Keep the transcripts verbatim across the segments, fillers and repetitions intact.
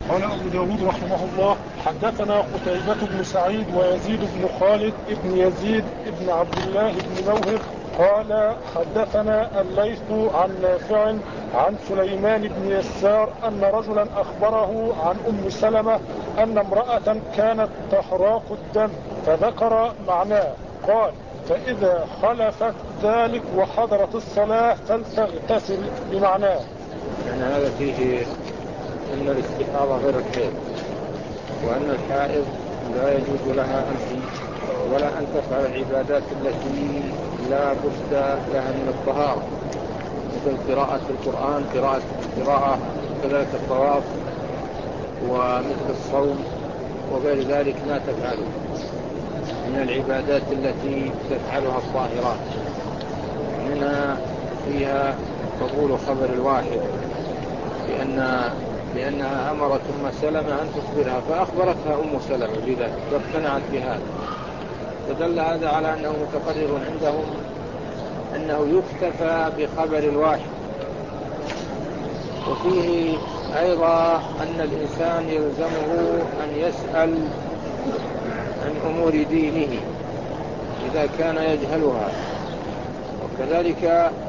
قال أبو داود رحمه الله: حدثنا قتيبة بن سعيد ويزيد بن خالد بن يزيد بن عبد الله بن موهب قال حدثنا الليث عن نافع عن سليمان بن يسار أن رجلا أخبره عن أم سلمة أن امرأة كانت تحراق الدم فذكر معناه. قال: فإذا خلفت ذلك وحضرت الصلاة فلتغتسل بمعناه. يعني هذا فيه أن الاستحاضة غير الحيض، وأن الحائض لا يجوز لها أن ولا أن تفعل العبادات التي لا بد لها من الطهارة، مثل قراءة القرآن، قراءة قراءة كذلك الطواف، ومثل الصوم وغير ذلك ما تفعله من العبادات التي تفعلها الطاهرات. منها فيها قبول خبر الواحد، لأن لأنها أمرت أم سلمة أن تخبرها فأخبرتها أم سلمة بذلك واقتنعت بهذا، فدل هذا على أنه متقرر عندهم أنه يكتفى بخبر الواحد. وفيه أيضا أن الإنسان يلزمه أن يسأل عن أمور دينه إذا كان يجهلها، وكذلك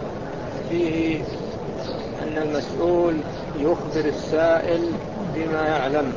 فيه أن المسؤول يخبر السائل بما يعلم،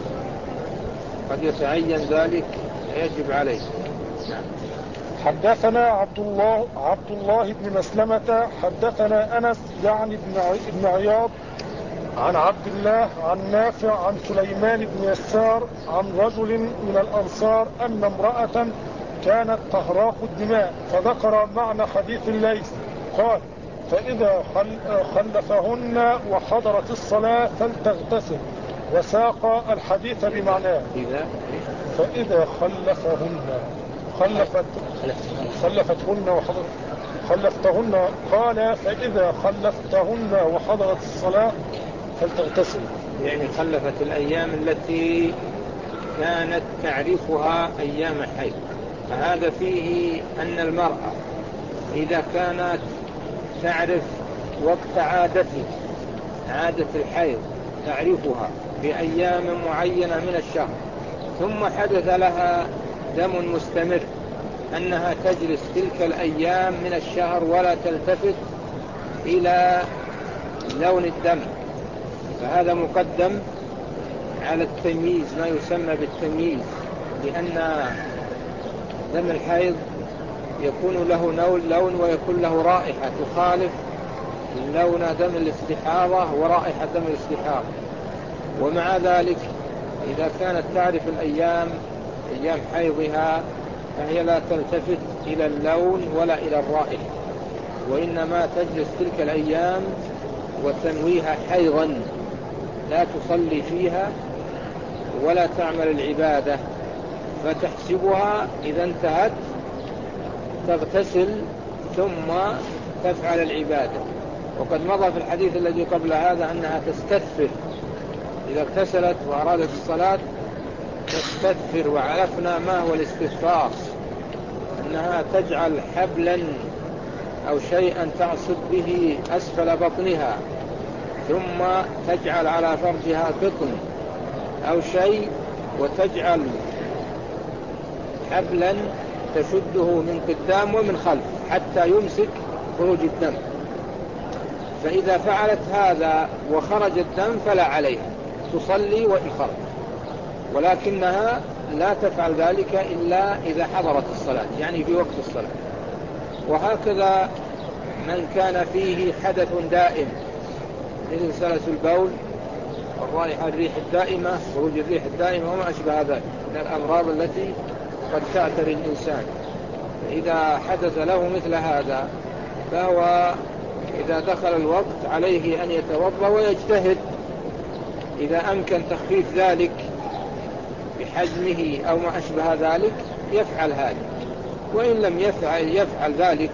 قد يتعين ذلك يجب عليه. نعم. حدثنا عبد الله عبد الله بن مسلمة حدثنا أنس يعني ابن عياض عن عبد الله عن نافع عن سليمان بن يسار عن رجل من الأنصار أن امرأة كانت تهراق الدماء فذكر معنى حديث الليث. قال: فإذا خلفهن وحضرت الصلاة فلتغتسل، وساق الحديث بمعناه. فإذا خلفهن خلفت خلفتهن وحضرت خلفتهن قال: فإذا خلفتهن وحضرت الصلاة فلتغتسل، يعني خلفت الأيام التي كانت تعرفها أيام الحيض. فهذا فيه أن المرأة إذا كانت تعرف وقت عادته، عادة الحيض تعرفها بأيام معينة من الشهر، ثم حدث لها دم مستمر، أنها تجلس تلك الأيام من الشهر ولا تلتفت إلى لون الدم، فهذا مقدم على التمييز، ما يسمى بالتمييز، لأن دم الحيض يكون له لون ويكون له رائحة تخالف لون دم الاستحاضة ورائحة دم الاستحاضة. ومع ذلك إذا كانت تعرف الأيام أيام حيضها فهي لا تلتفت إلى اللون ولا إلى الرائحة، وإنما تجلس تلك الأيام وتنويها حيضا، لا تصلي فيها ولا تعمل العبادة، فتحسبها إذا انتهت تغتسل ثم تفعل العبادة. وقد مضى في الحديث الذي قبل هذا أنها تستثفر، إذا اغتسلت وأرادت الصلاة تستثفر، وعرفنا ما هو الاستثفار، أنها تجعل حبلا أو شيئا تعصب به أسفل بطنها، ثم تجعل على فرجها قطن أو شيء، وتجعل حبلا تشده من قدام ومن خلف حتى يمسك خروج الدم. فإذا فعلت هذا وخرج الدم فلا عليها، تصلي وإن خرج، ولكنها لا تفعل ذلك إلا إذا حضرت الصلاة، يعني في وقت الصلاة. وهكذا من كان فيه حدث دائم مثل سلس البول والرائحة الريح الدائمة، خروج الريح الدائمة وما أشبه ذلك من الأمراض التي قد تعتري الإنسان، إذا حدث له مثل هذا فهو إذا دخل الوقت عليه أن يتوضأ ويجتهد، إذا أمكن تخفيف ذلك بحجمه أو ما أشبه ذلك يفعل هذا، وإن لم يفعل يفعل ذلك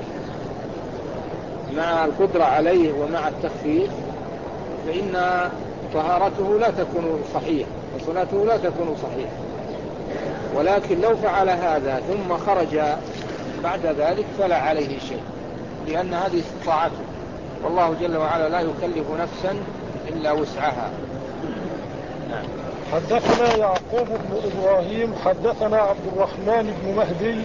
مع القدرة عليه ومع التخفيف، فإن طهارته لا تكون صحيحة وصلاته لا تكون صحيحة. ولكن لو فعل هذا ثم خرج بعد ذلك فلا عليه شيء، لأن هذه استطاعته، والله جل وعلا لا يكلف نفسا إلا وسعها. نعم. حدثنا يعقوب بن إبراهيم حدثنا عبد الرحمن بن مهدي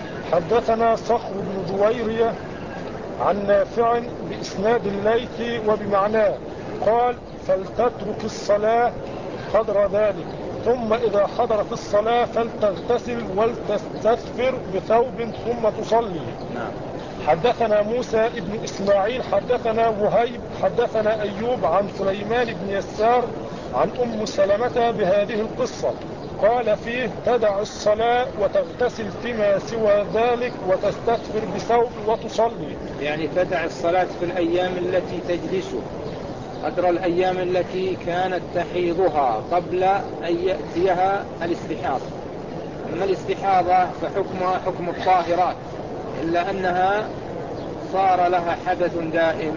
حدثنا صخر بن جويرية عن نافع بإسناد الليث وبمعناه قال فلتترك الصلاة قدر ذلك ثم إذا حضرت الصلاة فلتغتسل ولتستثفر بثوب ثم تصلي. نعم. حدثنا موسى بن إسماعيل حدثنا وهيب حدثنا أيوب عن سليمان بن يسار عن أم سلمة بهذه القصة قال فيه تدع الصلاة وتغتسل فيما سوى ذلك وتستثفر بثوب وتصلي. يعني تدع الصلاة في الأيام التي تجلس قدر الأيام التي كانت تحيضها قبل أن يأتيها الاستحاضة. أما الاستحاضة فحكمها حكم الطاهرات إلا أنها صار لها حدث دائم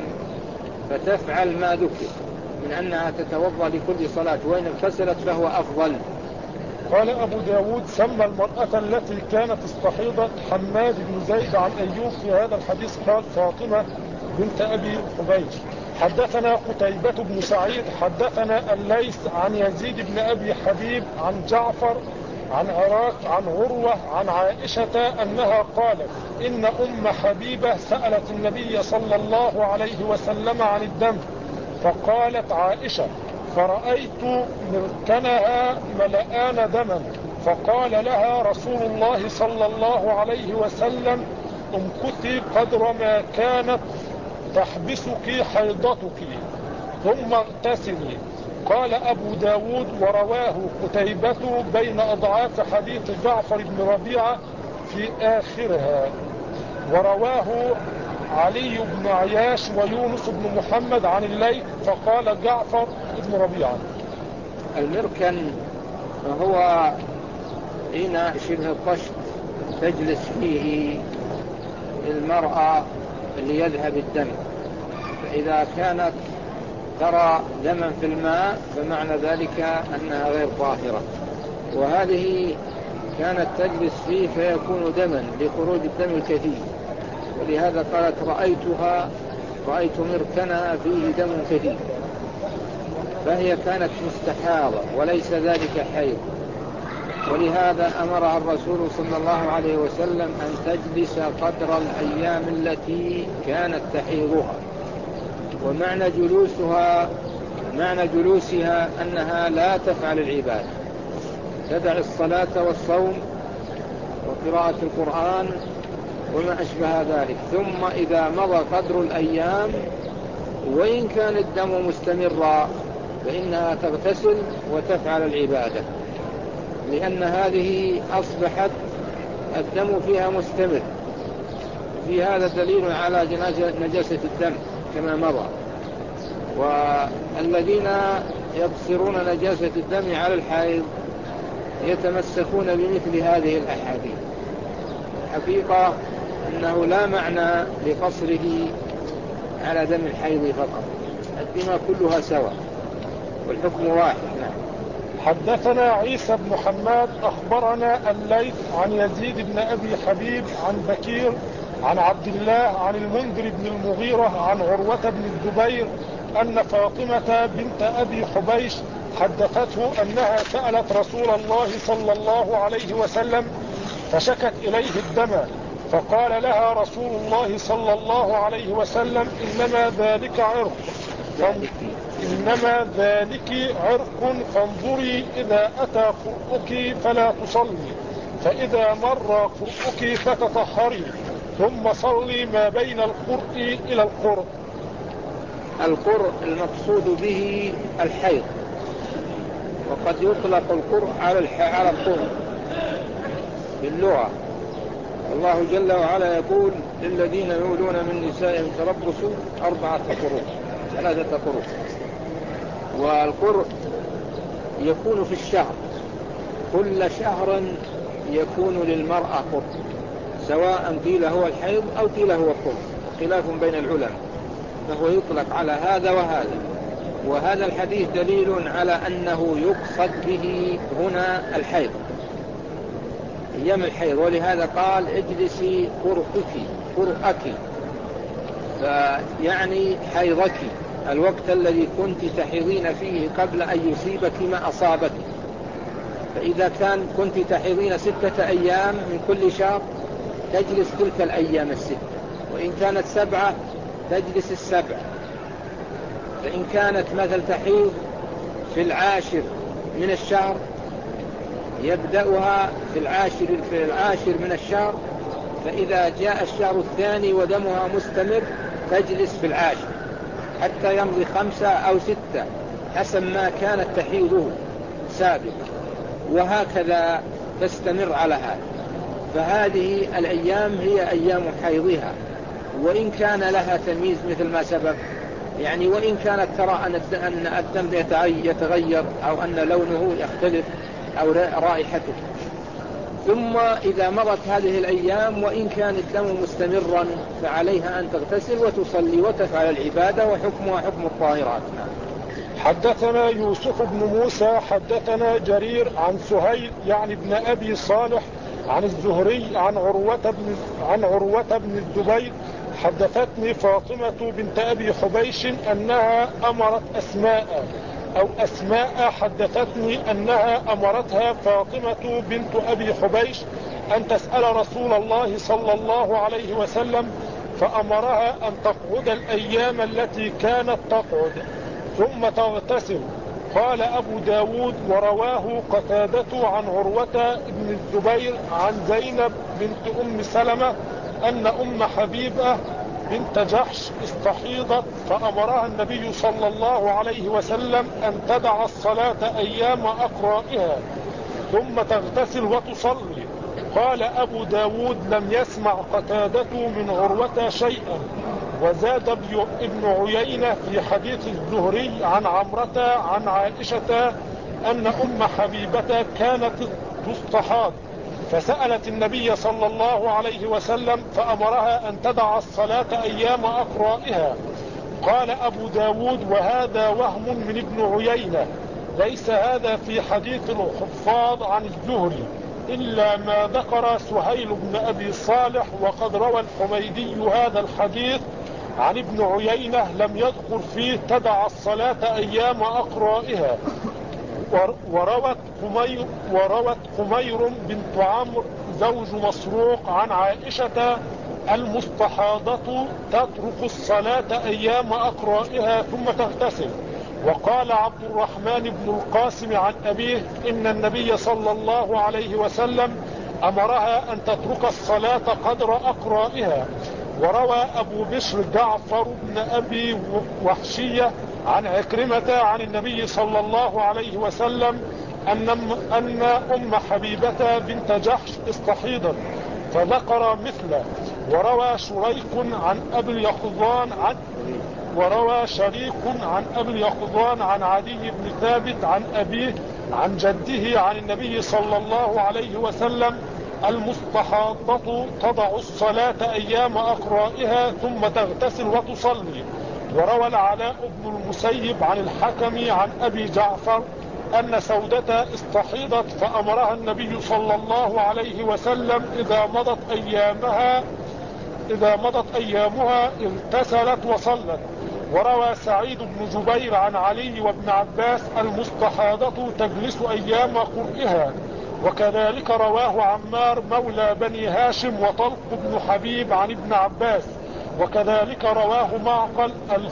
فتفعل ما ذكر من أنها تتوضأ لكل صلاة وإن اغتسلت فهو أفضل. قال أبو داود سمى المرأة التي كانت استحيضت حماد بن زيد عن أيوب في هذا الحديث قال فاطمة بنت أبي حبيش. حدثنا قتيبة بن سعيد حدثنا الليث عن يزيد بن أبي حبيب عن جعفر عن عراك عن عروة عن عائشة أنها قالت إن أم حبيبة سألت النبي صلى الله عليه وسلم عن الدم فقالت عائشة فرأيت مركنها ملآن دما فقال لها رسول الله صلى الله عليه وسلم امكثي قدر ما كانت تحبسك حيضتك ثم اغتسلي. قال أبو داود ورواه قتيبة بين أضعاف حديث جعفر بن ربيعة في آخرها ورواه علي بن عياش ويونس بن محمد عن الليث فقال جعفر بن ربيعة. المركن هو هنا شبه الطشت تجلس فيه المرأة ليذهب الدم فإذا كانت ترى دما في الماء فمعنى ذلك أنها غير طاهرة وهذه كانت تجلس فيه فيكون دما لخروج الدم الكثير ولهذا قالت رأيتها رأيت مركنها فيه دم كثير فهي كانت مستحاضة وليس ذلك حيض ولهذا أمرها الرسول صلى الله عليه وسلم أن تجلس قدر الأيام التي كانت تحيضها ومعنى جلوسها معنى جلوسها أنها لا تفعل العبادة تدع الصلاة والصوم وقراءة القرآن وما أشبه ذلك ثم إذا مضى قدر الأيام وإن كان الدم مستمرا فإنها تغتسل وتفعل العبادة لأن هذه أصبحت الدم فيها مستمر في هذا دليل على نجاسة الدم كما مضى والذين يقصرون نجاسة الدم على الحائض يتمسكون بمثل هذه الأحاديث. حقيقة أنه لا معنى لقصره على دم الحيض فقط الدماء كلها سواء والحكم واحد. حدثنا عيسى بن حماد أخبرنا الليث عن يزيد بن أبي حبيب عن بكير عن عبد الله عن المنذر بن المغيرة عن عروة بن الزبير أن فاطمة بنت أبي حبيش حدثته أنها سألت رسول الله صلى الله عليه وسلم فشكت إليه الدم فقال لها رسول الله صلى الله عليه وسلم إنما ذلك عرق إنما ذلك عرق فانظري إذا أتى قرؤك فلا تصلي فإذا مر قرؤك فتطهري ثم صلي ما بين القرء إلى القرء. القرء المقصود به الحيض وقد يطلق القرء على القرء باللغة. الله جل وعلا يقول للذين يولون من نسائهم تربصوا أربعة قروء ثلاثة قروء والقرء يكون في الشهر كل شهر يكون للمرأة قرء سواء قيل هو الحيض أو قيل هو القرء خلاف بين العلماء فهو يطلق على هذا وهذا وهذا الحديث دليل على أنه يقصد به هنا الحيض أيام الحيض ولهذا قال اجلسي قرؤك قرؤك فيعني حيضك الوقت الذي كنت تحيضين فيه قبل أن يصيبك ما أصابك. فإذا كان كنت تحيضين ستة أيام من كل شهر تجلس تلك الأيام الستة، وإن كانت سبعة تجلس السبع. فإن كانت مثل تحيض في العاشر من الشهر يبدأها في العاشر في العاشر من الشهر، فإذا جاء الشهر الثاني ودمها مستمر تجلس في العاشر حتى يمضي خمسة أو ستة حسب ما كانت تحيضه سابقا، وهكذا تستمر على هذا. فهذه الأيام هي أيام حيضها، وإن كان لها تمييز مثل ما سبق، يعني وإن كانت ترى أن الدم يتغير أو أن لونه يختلف أو رائحته. ثم إذا مضت هذه الأيام وإن كان الدم مستمرا فعليها أن تغتسل وتصلي وتفعل العبادة، وحكمها حكم الطاهرات. حدثنا يوسف بن موسى حدثنا جرير عن سهيل يعني ابن أبي صالح عن الزهري عن عروة بن, عن عروة بن الزبير حدثتني فاطمة بنت أبي حبيش أنها أمرت أسماء أو أسماء حدثتني أنها أمرتها فاطمة بنت أبي حبيش أن تسأل رسول الله صلى الله عليه وسلم، فأمرها أن تقعد الأيام التي كانت تقعد ثم تغتسل. قال أبو داود ورواه قتادة عن عروة بن الزبير عن زينب بنت أم سلمة أن أم حبيبة بنت جحش استحيضت، فأمرها النبي صلى الله عليه وسلم أن تدع الصلاة أيام أقرائها ثم تغتسل وتصلي. قال أبو داود لم يسمع قتادة من عروة شيئا. وزاد ابن عيينة في حديث الزهري عن عمرة عن عائشة أن أم حبيبة كانت تستحاض فسألت النبي صلى الله عليه وسلم فأمرها أن تدع الصلاة أيام أقرائها. قال أبو داود وهذا وهم من ابن عيينة، ليس هذا في حديث الحفاظ عن الزهري إلا ما ذكر سهيل بن أبي صالح، وقد روى الحميدي هذا الحديث عن ابن عيينة لم يذكر فيه تدع الصلاة أيام أقرائها. وروت خمير, وروت خمير بنت عمرو زوج مسروق عن عائشة المستحاضة تترك الصلاة أيام أقرائها ثم تغتسل. وقال عبد الرحمن بن القاسم عن أبيه إن النبي صلى الله عليه وسلم أمرها أن تترك الصلاة قدر أقرائها. وروى أبو بشر جعفر بن أبي وحشية عن عكرمة عن النبي صلى الله عليه وسلم أن أن أم حبيبة بنت جحش استحيضت فذكر مثله. وروى شريك عن أبي اليقظان عن وروى شريك عن أبي اليقظان عن عدي بن ثابت عن أبيه عن جده عن النبي صلى الله عليه وسلم المستحاضة تضع الصلاة أيام أقرائها ثم تغتسل وتصلي. وروى العلاء بن المسيب عن الحكم عن أبي جعفر أن سودة استحيضت فأمرها النبي صلى الله عليه وسلم إذا مضت أيامها إذا مضت أيامها اغتسلت وصلت. وروى سعيد بن جبير عن علي وابن عباس المستحاضة تجلس أيام قرئها. وكذلك رواه عمار مولى بني هاشم وطلق بن حبيب عن ابن عباس. وكذلك رواه معقل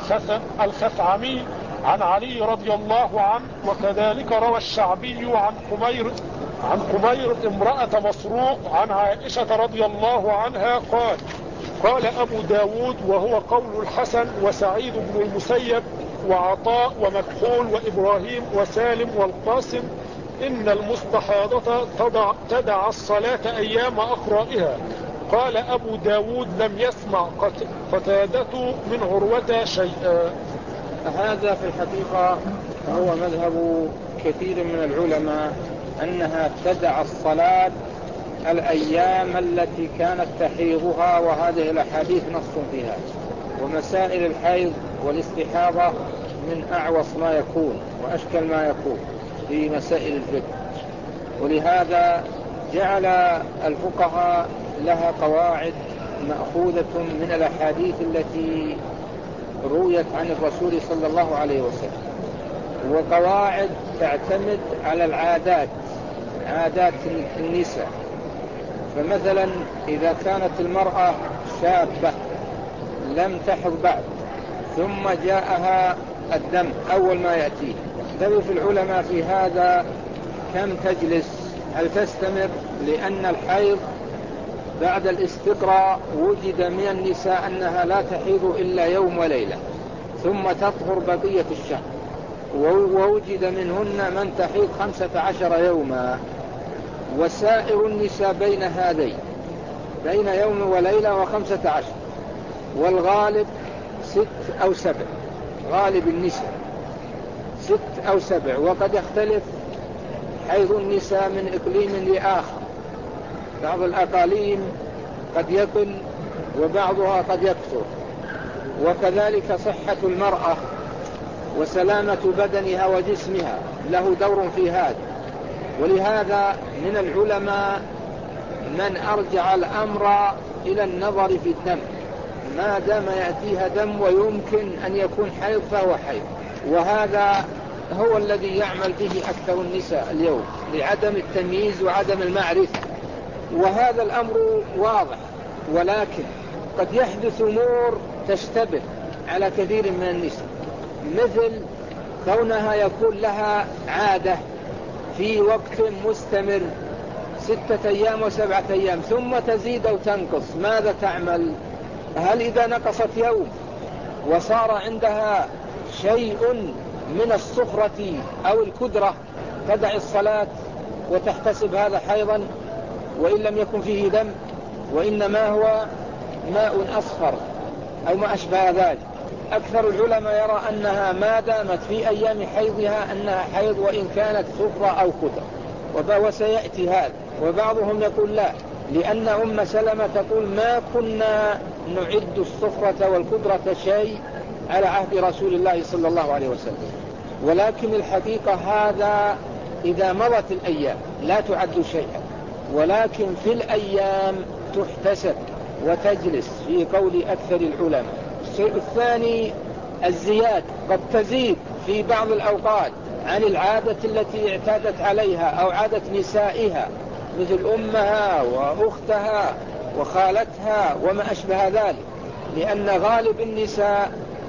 الخثعمي عن علي رضي الله عنه. وكذلك روى الشعبي عن حمير عن حمير امرأة مسروق عن عائشة رضي الله عنها قال قال أبو داود وهو قول الحسن وسعيد بن المسيب وعطاء ومكحول وإبراهيم وسالم والقاسم إن المستحاضة تدع, تدع الصلاة أيام أقرائها. قال أبو داود لم يسمع قتادة من عروة شيئا. هذا في الحقيقة هو مذهب كثير من العلماء أنها تدع الصلاة الأيام التي كانت تحيضها، وهذه الأحاديث نص فيها. ومسائل الحيض والاستحاضة من أعوص ما يكون وأشكل ما يكون في مسائل الفقه، ولهذا جعل الفقهاء لها قواعد مأخوذة من الأحاديث التي رويت عن الرسول صلى الله عليه وسلم، وقواعد تعتمد على العادات، عادات النساء. فمثلا إذا كانت المرأة شابة لم تحض بعد ثم جاءها الدم أول ما يأتيه، اختلف العلماء في هذا كم تجلس، هل تستمر؟ لأن الحيض بعد الاستقراء وجد من النساء أنها لا تحيض إلا يوم وليلة ثم تطهر بقية الشهر، ووجد منهن من تحيض خمسة عشر يوما، وسائر النساء بين هذين، بين يوم وليلة وخمسة عشر، والغالب ست أو سبع، غالب النساء ست أو سبع. وقد يختلف حيض النساء من إقليم لآخر، بعض الأقاليم قد يقل وبعضها قد يكثر. وكذلك صحة المرأة وسلامة بدنها وجسمها له دور في هذا. ولهذا من العلماء من أرجع الأمر إلى النظر في الدم، ما دام يأتيها دم ويمكن أن يكون حيض فهو حيض، وهذا هو الذي يعمل به أكثر النساء اليوم لعدم التمييز وعدم المعرفة. وهذا الأمر واضح، ولكن قد يحدث أمور تشتبه على كثير من النساء، مثل كونها يكون لها عادة في وقت مستمر ستة أيام وسبعة أيام ثم تزيد أو تنقص، ماذا تعمل؟ هل إذا نقصت يوم وصار عندها شيء من الصخرة أو الكدرة تدع الصلاة وتحتسب هذا حيضا وإن لم يكن فيه دم، وإنما هو ماء أصفر أو ما أشبه ذلك؟ أكثر العلماء يرى أنها ما دامت في أيام حيضها أنها حيض وإن كانت صفرة أو كدرة، وسيأتي هذا. وبعضهم يقول لا، لأن أم سلمة تقول ما كنا نعد الصفرة والكدرة شيء على عهد رسول الله صلى الله عليه وسلم. ولكن الحقيقة هذا إذا مضت الأيام لا تعد شيئا، ولكن في الأيام تحتسب وتجلس في قول أكثر العلماء. الشيء الثاني الزيادة، قد تزيد في بعض الأوقات عن العادة التي اعتادت عليها أو عادة نسائها، مثل أمها وأختها وخالتها وما أشبه ذلك، لأن غالب النساء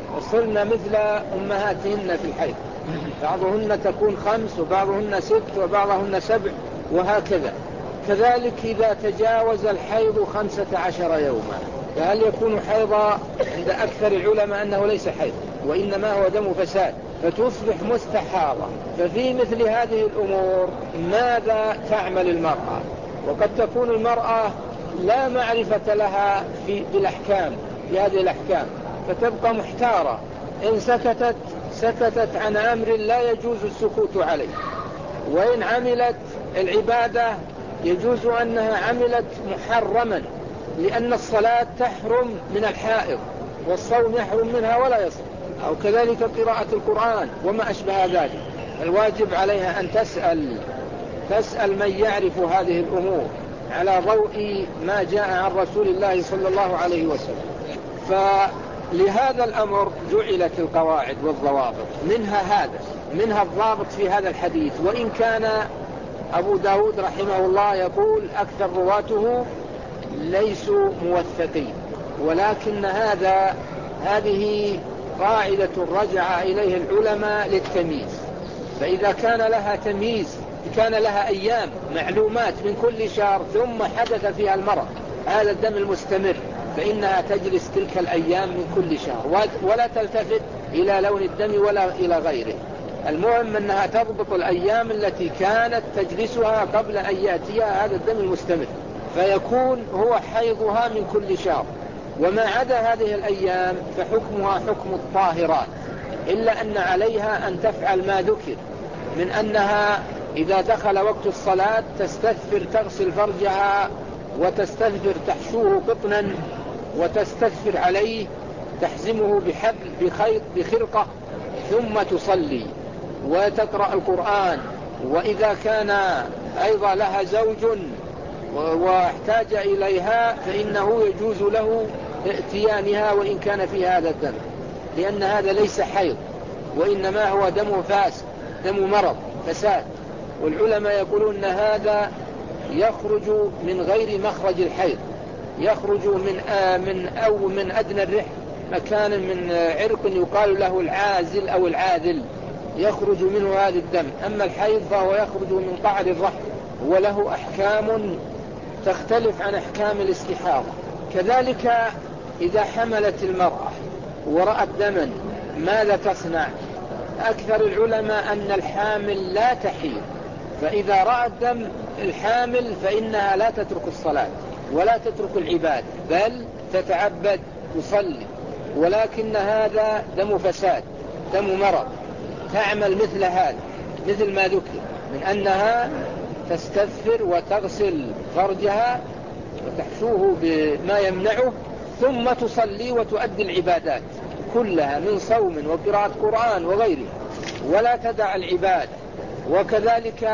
صرن مثل أمهاتهن في الحيض، بعضهن تكون خمس وبعضهن ست وبعضهن سبع وهكذا. كذلك إذا تجاوز الحيض خمسة عشر يوما، فهل يكون حيضا؟ عند أكثر العلماء أنه ليس حيض وإنما هو دم فساد، فتصبح مستحاضة. ففي مثل هذه الأمور ماذا تعمل المرأة؟ وقد تكون المرأة لا معرفة لها في الأحكام، في هذه الأحكام، فتبقى محتارة، إن سكتت سكتت عن أمر لا يجوز السكوت عليه، وإن عملت العبادة يجوز أنها عملت محرما، لأن الصلاة تحرم من الحائض والصوم يحرم منها ولا يصوم، أو كذلك قراءة القرآن وما أشبه ذلك. الواجب عليها أن تسأل تسأل من يعرف هذه الأمور على ضوء ما جاء عن رسول الله صلى الله عليه وسلم. فلهذا الأمر جعلت القواعد والضوابط، منها هذا منها الضابط في هذا الحديث. وإن كان أبو داود رحمه الله يقول أكثر رواته ليسوا موثقين، ولكن هذا هذه قاعدة رجع إليه العلماء للتمييز. فإذا كان لها تمييز، كان لها أيام معلومات من كل شهر ثم حدث فيها المرض هذا الدم المستمر، فإنها تجلس تلك الأيام من كل شهر ولا تلتفت إلى لون الدم ولا إلى غيره. المهم أنها تضبط الأيام التي كانت تجلسها قبل أن يأتيها هذا الدم المستمر، فيكون هو حيضها من كل شهر. وما عدا هذه الأيام فحكمها حكم الطاهرات، إلا أن عليها أن تفعل ما ذكر من أنها إذا دخل وقت الصلاة تستثفر تغسل فرجها وتستثفر تحشوه قطنا وتستثفر عليه تحزمه بحبل بخيط بخرقة ثم تصلي وتقرأ القرآن. وإذا كان أيضا لها زوج واحتاج إليها فإنه يجوز له ائتيانها وإن كان في هذا الدم. لأن هذا ليس حيض، وإنما هو دم فاسد، دم مرض فساد. والعلماء يقولون أن هذا يخرج من غير مخرج الحيض، يخرج من آه من أو من أدنى الرحم، مكان من عرق يقال له العازل أو العاذل، يخرج منه هذا الدم. أما الحيض فهو يخرج من قعر الرحم، وله أحكام تختلف عن أحكام الاستحاضة. كذلك إذا حملت المرأة ورأت دما ماذا تصنع؟ أكثر العلماء أن الحامل لا تحيض، فإذا رأت دم الحامل فإنها لا تترك الصلاة ولا تترك العبادة، بل تتعبد تصلي. ولكن هذا دم فساد، دم مرض، تعمل مثل هذا، مثل ما ذكر من أنها تستغفر وتغسل فرجها وتحشوه بما يمنعه، ثم تصلي وتؤدي العبادات كلها من صوم وقراءة قرآن وغيره، ولا تدع العبادة. وكذلك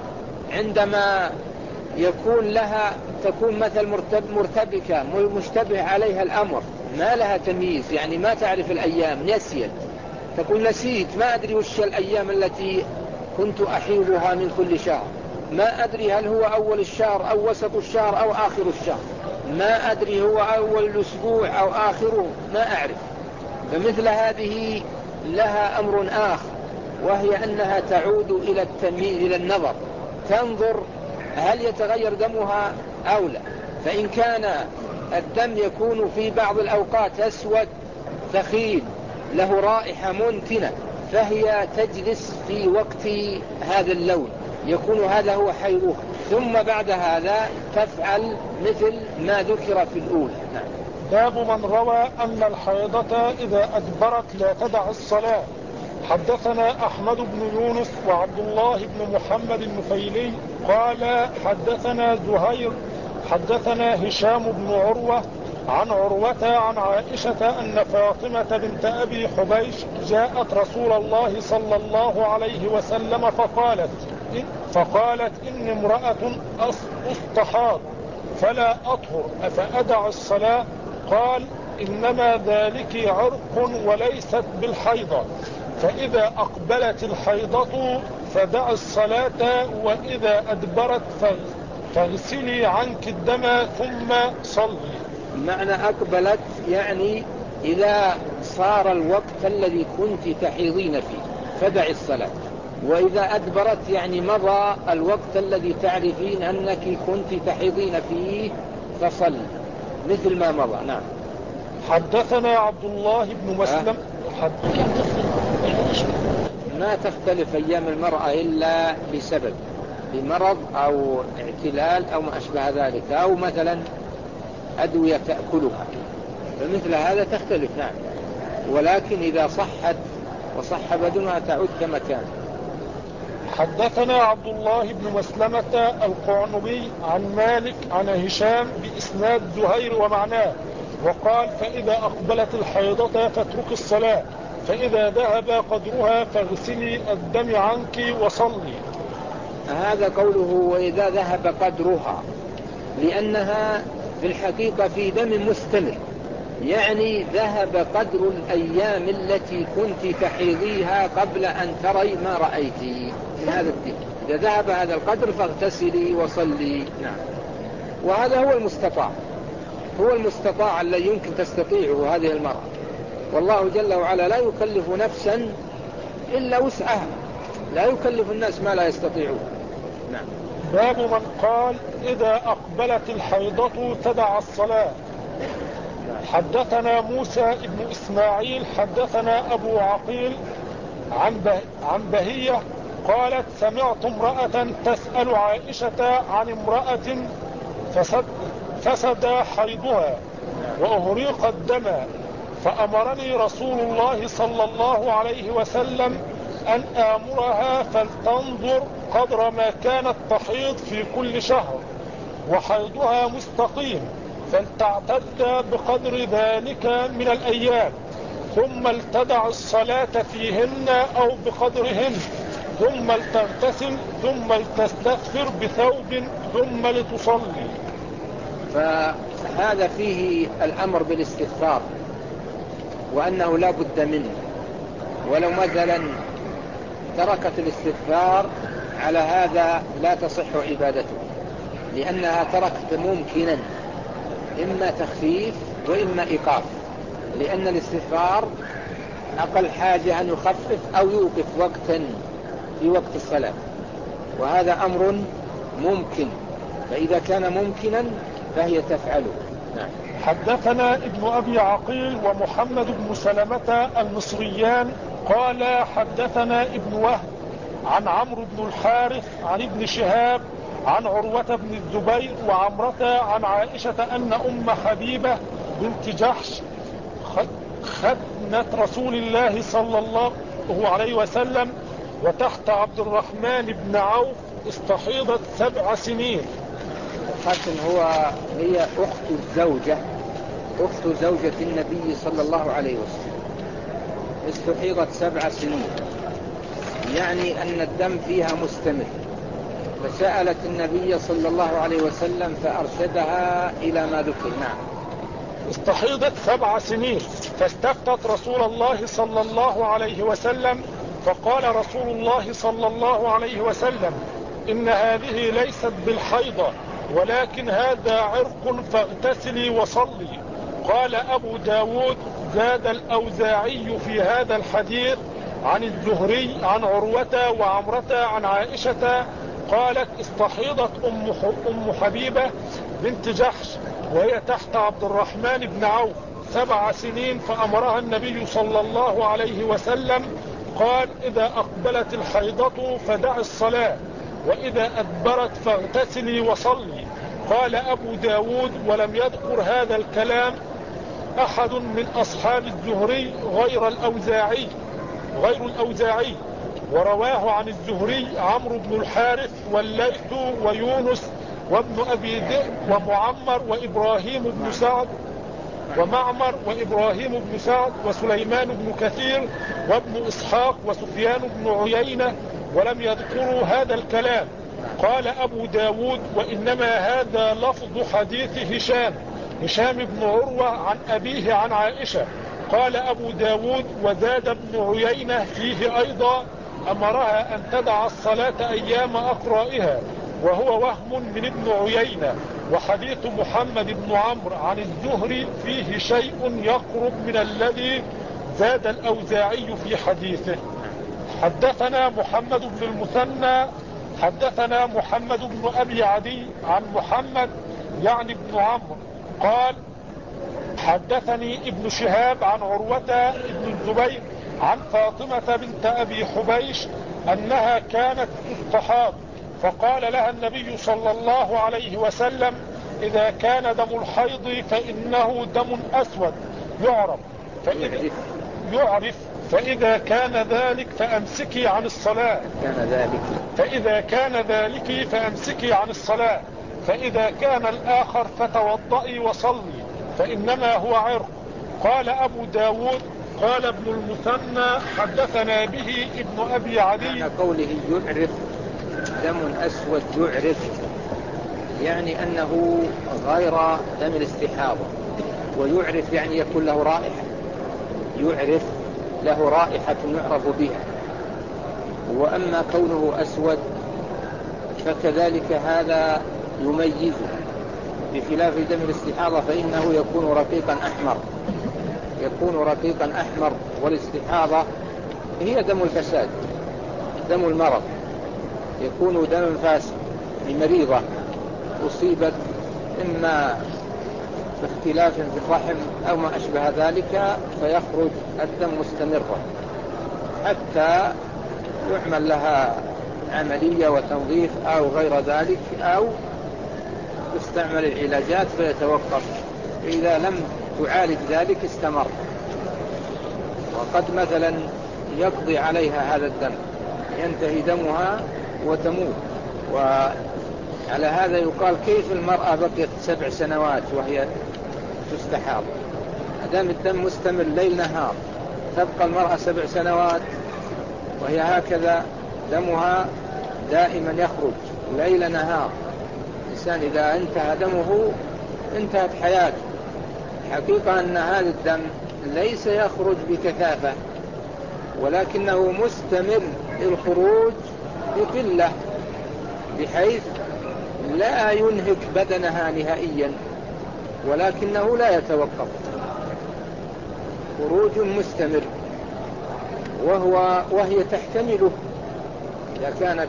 عندما يكون لها تكون مثل مرتب مرتبكة مشتبه عليها الأمر، ما لها تمييز، يعني ما تعرف الأيام، نسيت، تقول نسيت، ما أدري وش الأيام التي كنت أحيضها من كل شهر، ما أدري هل هو أول الشهر أو وسط الشهر أو آخر الشهر، ما أدري هو أول الأسبوع أو آخره، ما أعرف. فمثل هذه لها أمر آخر، وهي أنها تعود إلى التمييز، إلى النظر، تنظر هل يتغير دمها أو لا. فإن كان الدم يكون في بعض الأوقات أسود ثخين له رائحة منتنة، فهي تجلس في وقت هذا اللون، يكون هذا هو حيضها، ثم بعد هذا تفعل مثل ما ذكر في الأولى. نعم. باب من روى أن الحيضة إذا أدبرت لا تدع الصلاة. حدثنا أحمد بن يونس وعبد الله بن محمد النفيلي قال حدثنا زهير حدثنا هشام بن عروة عن عروة عن عائشة أن فاطمة بنت أبي حبيش جاءت رسول الله صلى الله عليه وسلم فقالت فقالت إني امرأة أستحاض فلا أطهر أفأدع الصلاة؟ قال إنما ذلك عرق وليست بالحيضة، فإذا أقبلت الحيضة فدع الصلاة، وإذا أدبرت فاغسلي عنك الدم ثم صلي. معنى أقبلت يعني إذا صار الوقت الذي كنت تحيضين فيه فدع الصلاة، وإذا أدبرت يعني مضى الوقت الذي تعرفين أنك كنت تحيضين فيه فصل مثل ما مضى. نعم. حدثنا عبد الله بن مسلم. أه؟ ما تختلف أيام المرأة إلا بسبب، بمرض أو اعتلال أو ما أشبه ذلك، أو مثلا أدوية تأكلها، فمثل هذا تختلف. نعم. ولكن إذا صحت وصح بدنها تعود كما كان. حدثنا عبد الله بن مسلمة القعنبي عن مالك عن هشام بإسناد زهير ومعناه، وقال فإذا أقبلت الحيضة فاترك الصلاة، فإذا ذهب قدرها فاغسلي الدم عنك وصلي. هذا قوله وإذا ذهب قدرها، لأنها في الحقيقة في دم مستمر، يعني ذهب قدر الأيام التي كنت تحيضيها قبل أن تري ما رأيتي من هذا الدم. إذا ذهب هذا القدر فاغتسلي وصلي. نعم. وهذا هو المستطاع، هو المستطاع الذي يمكن تستطيعه هذه المرأة، والله جل وعلا لا يكلف نفسا إلا وسعها، لا يكلف الناس ما لا يستطيعون. نعم. باب من قال إذا أقبلت الحيضة تدع الصلاة. حدثنا موسى ابن إسماعيل حدثنا أبو عقيل عن, به عن بهية قالت سمعت امرأة تسأل عائشة عن امرأة فسد, فسد حيضها وأهريق الدم، فأمرني رسول الله صلى الله عليه وسلم أن آمرها فلتنظر قدر ما كانت تحيض في كل شهر وحيضها مستقيم، فلتعتد بقدر ذلك من الأيام، ثم لتدع الصلاة فيهن أو بقدرهن، ثم لتغتسل، ثم لتستغفر بثوب، ثم وأنه لا بد منه. ولو مثلا تركت الاستغفار على هذا لا تصح عبادته، لأنها تركت ممكنا إما تخفيف وإما إيقاف، لأن الاستغفار أقل حاجة أن يخفف أو يوقف وقتا في وقت الصلاة، وهذا أمر ممكن، فإذا كان ممكنا فهي تفعله. نعم. حدثنا ابن أبي عقيل ومحمد بن سلمة المصريان قال حدثنا ابن وهب عن عمرو بن الحارث عن ابن شهاب عن عروة بن الزبير وعمرة عن عائشة أن أم حبيبة بنت جحش ختنة رسول الله صلى الله عليه وسلم وتحت عبد الرحمن بن عوف استحيضت سبع سنين. الختن هو هي أخت الزوجة أخت زوجة النبي صلى الله عليه وسلم، استحيضت سبع سنين، يعني أن الدم فيها مستمر، فسألت النبي صلى الله عليه وسلم فأرشدها إلى ما ذكر. نعم. استحيضت سبع سنين فاستفتت رسول الله صلى الله عليه وسلم، فقال رسول الله صلى الله عليه وسلم: إن هذه ليست بالحيضة، ولكن هذا عرق، فاغتسلي وصلي. قال أبو داود: زاد الأوزاعي في هذا الحديث عن الزهري عن عروة وعمرة عن عائشة قالت: استحيضت أم, أم حبيبة بنت جحش وهي تحت عبد الرحمن بن عوف سبع سنين، فأمرها النبي صلى الله عليه وسلم قال: إذا أقبلت الحيضة فدع الصلاة، وإذا أدبرت فاغتسلي وصلي. قال أبو داود: ولم يذكر هذا الكلام أحد من أصحاب الزهري غير الأوزاعي غير الأوزاعي ورواه عن الزهري عمرو بن الحارث والليث ويونس وابن أبي ذئب ومعمر وإبراهيم بن سعد ومعمر وإبراهيم بن سعد وسليمان بن كثير وابن إسحاق وسفيان بن عيينة، ولم يذكروا هذا الكلام. قال أبو داود: وإنما هذا لفظ حديث هشام هشام بن عروة عن أبيه عن عائشة. قال أبو داود: وزاد ابن عيينة فيه أيضا: أمرها أن تدع الصلاة أيام أقرائها، وهو وهم من ابن عيينة. وحديث محمد بن عمرو عن الزهري فيه شيء يقرب من الذي زاد الأوزاعي في حديثه. حدثنا محمد بن المثنى حدثنا محمد بن أبي عدي عن محمد يعني بن عمرو قال: حدثني ابن شهاب عن عروة بن الزبير عن فاطمة بنت أبي حبيش أنها كانت تستحاض، فقال لها النبي صلى الله عليه وسلم: إذا كان دم الحيض فإنه دم أسود يعرف فإذا, يعرف فإذا كان ذلك فأمسكي عن الصلاة كان ذلك فإذا كان ذلك فأمسكي عن الصلاة فإذا كان الآخر فتوضئي وصلي، فإنما هو عرق. قال أبو داود: قال ابن المثنى: حدثنا به ابن أبي عدي. معنى قوله يعرف دم أسود يعرف يعني أنه غير دم الاستحاضة، ويعرف يعني يكون له رائحة، يعرف له رائحة يعرف بها. وأما كونه أسود فكذلك هذا يميزه، بخلاف دم الاستحاضة فإنه يكون رقيقا أحمر يكون رقيقا أحمر والاستحاضة هي دم الفساد، دم المرض، يكون دم فاسد لمريضة أصيبت إما باختلاف في الرحم أو ما أشبه ذلك، فيخرج الدم مستمرا حتى يعمل لها عملية وتنظيف أو غير ذلك، أو تستعمل العلاجات فيتوقف. إذا لم تعالج ذلك استمر، وقد مثلا يقضي عليها هذا الدم، ينتهي دمها وتموت. وعلى هذا يقال: كيف المرأة بقيت سبع سنوات وهي تستحاض؟ دام الدم مستمر ليل نهار، تبقى المرأة سبع سنوات وهي هكذا دمها دائما يخرج ليل نهار. الإنسان إذا انتهى دمه انتهت حياته. حقيقة أن هذا الدم ليس يخرج بكثافة، ولكنه مستمر الخروج بقلة، بحيث لا ينهك بدنها نهائيا، ولكنه لا يتوقف، خروج مستمر، وهو وهي تحتمله إذا كانت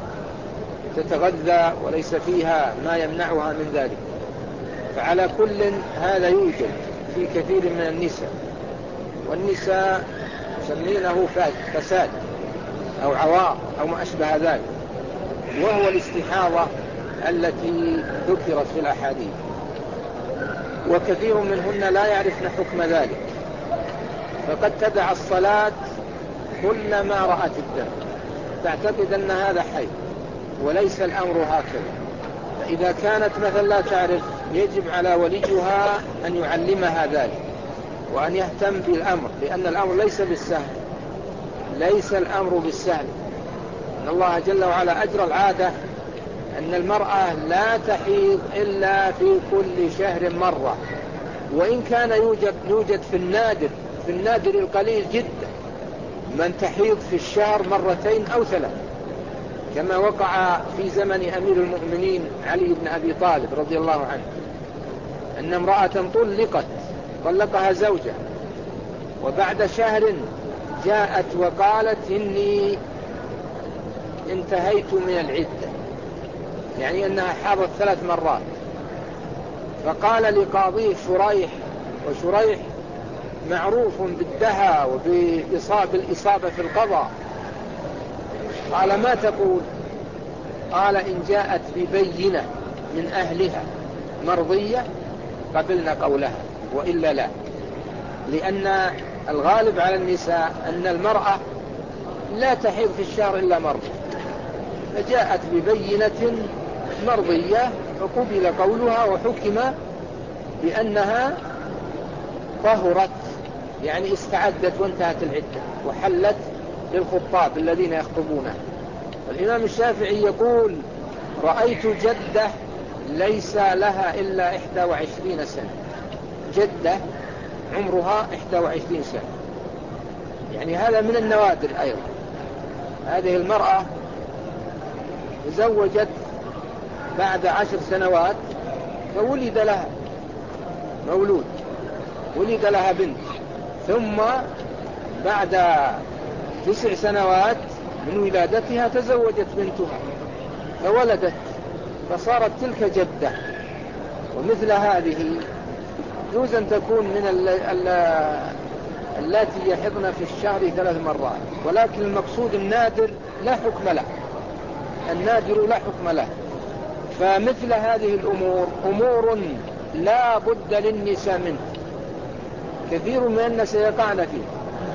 تتغذى وليس فيها ما يمنعها من ذلك. فعلى كل هذا يوجد في كثير من النساء، والنساء يسمينه فساد أو عوار أو ما أشبه ذلك، وهو الاستحاضة التي ذكرت في الأحاديث، وكثير منهن لا يعرفن حكم ذلك، فقد تدع الصلاة كلما رأت الدم، تعتقد أن هذا حي، وليس الأمر هكذا. فإذا كانت مثلا لا تعرف، يجب على وليها أن يعلمها ذلك، وأن يهتم بالأمر، لأن الأمر ليس بالسهل، ليس الأمر بالسهل. أن الله جل وعلا أجرى العادة أن المرأة لا تحيض إلا في كل شهر مرة، وإن كان يوجد, يوجد في النادر في النادر القليل جدا من تحيض في الشهر مرتين أو ثلاث، كما وقع في زمن أمير المؤمنين علي بن أبي طالب رضي الله عنه، أن امرأة طلقت طلقها زوجها، وبعد شهر جاءت وقالت إني انتهيت من العدة، يعني أنها حاضت ثلاث مرات. فقال لقاضيه شريح، وشريح معروف بالدهى وبالإصابة في القضاء، قال ما تقول؟ قال إن جاءت ببينة من أهلها مرضية قبلنا قولها، وإلا لا، لأن الغالب على النساء أن المرأة لا تحيض في الشهر إلا مرة، فجاءت ببينة مرضية فقبل قولها وحكم بأنها طهرت، يعني استعدت وانتهت العدة وحلت للخطاب الذين يخطبونها. الإمام الشافعي يقول رأيت جدة ليس لها إلا إحدى وعشرين سنة، جدة عمرها إحدى وعشرين سنة، يعني هذا من النوادر أيضا. هذه المرأة تزوجت بعد عشر سنوات فولد لها مولود، ولد لها بنت، ثم بعد تسع سنوات من ولادتها تزوجت بنتها فولدت، فصارت تلك جدة. ومثل هذه يجوز أن تكون من التي يحضن في الشهر ثلاث مرات، ولكن المقصود النادر لا حكم له، النادر لا حكم له. فمثل هذه الأمور أمور لا بد للنساء منه، كثير من الناس يقعن فيه،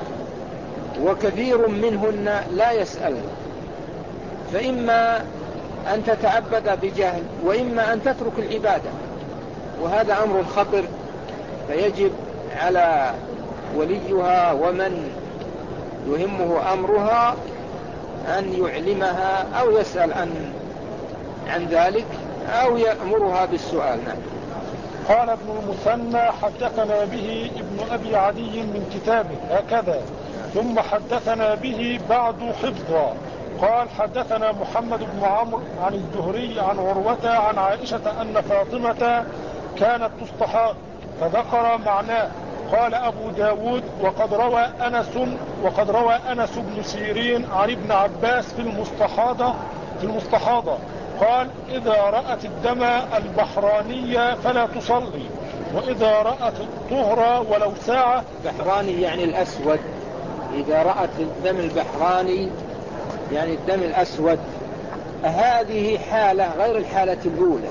وكثير منهن لا يسألن، فإما أن تتعبد بجهل، وإما أن تترك العبادة، وهذا أمر خطر، فيجب على وليها ومن يهمه أمرها أن يعلمها أو يسأل عن عن ذلك أو يأمرها بالسؤال. نعم. قال ابن المثنى حدثنا به ابن أبي عدي من كتابه هكذا، ثم حدثنا به بعد حفظا. قال حدثنا محمد بن عمرو عن الزهري عن عروة عن عائشة أن فاطمة كانت تستحاض، فذكر معناه. قال أبو داود وقد روى أنس وقد روى أنس بن سيرين عن ابن عباس في المستحاضة في المستحاضة قال إذا رأت الدم البحرانية فلا تصلي، وإذا رأت الطهر ولو ساعة. بحراني يعني الأسود، إذا رأت الدم البحراني يعني الدم الأسود، هذه حالة غير الحالة الأولى،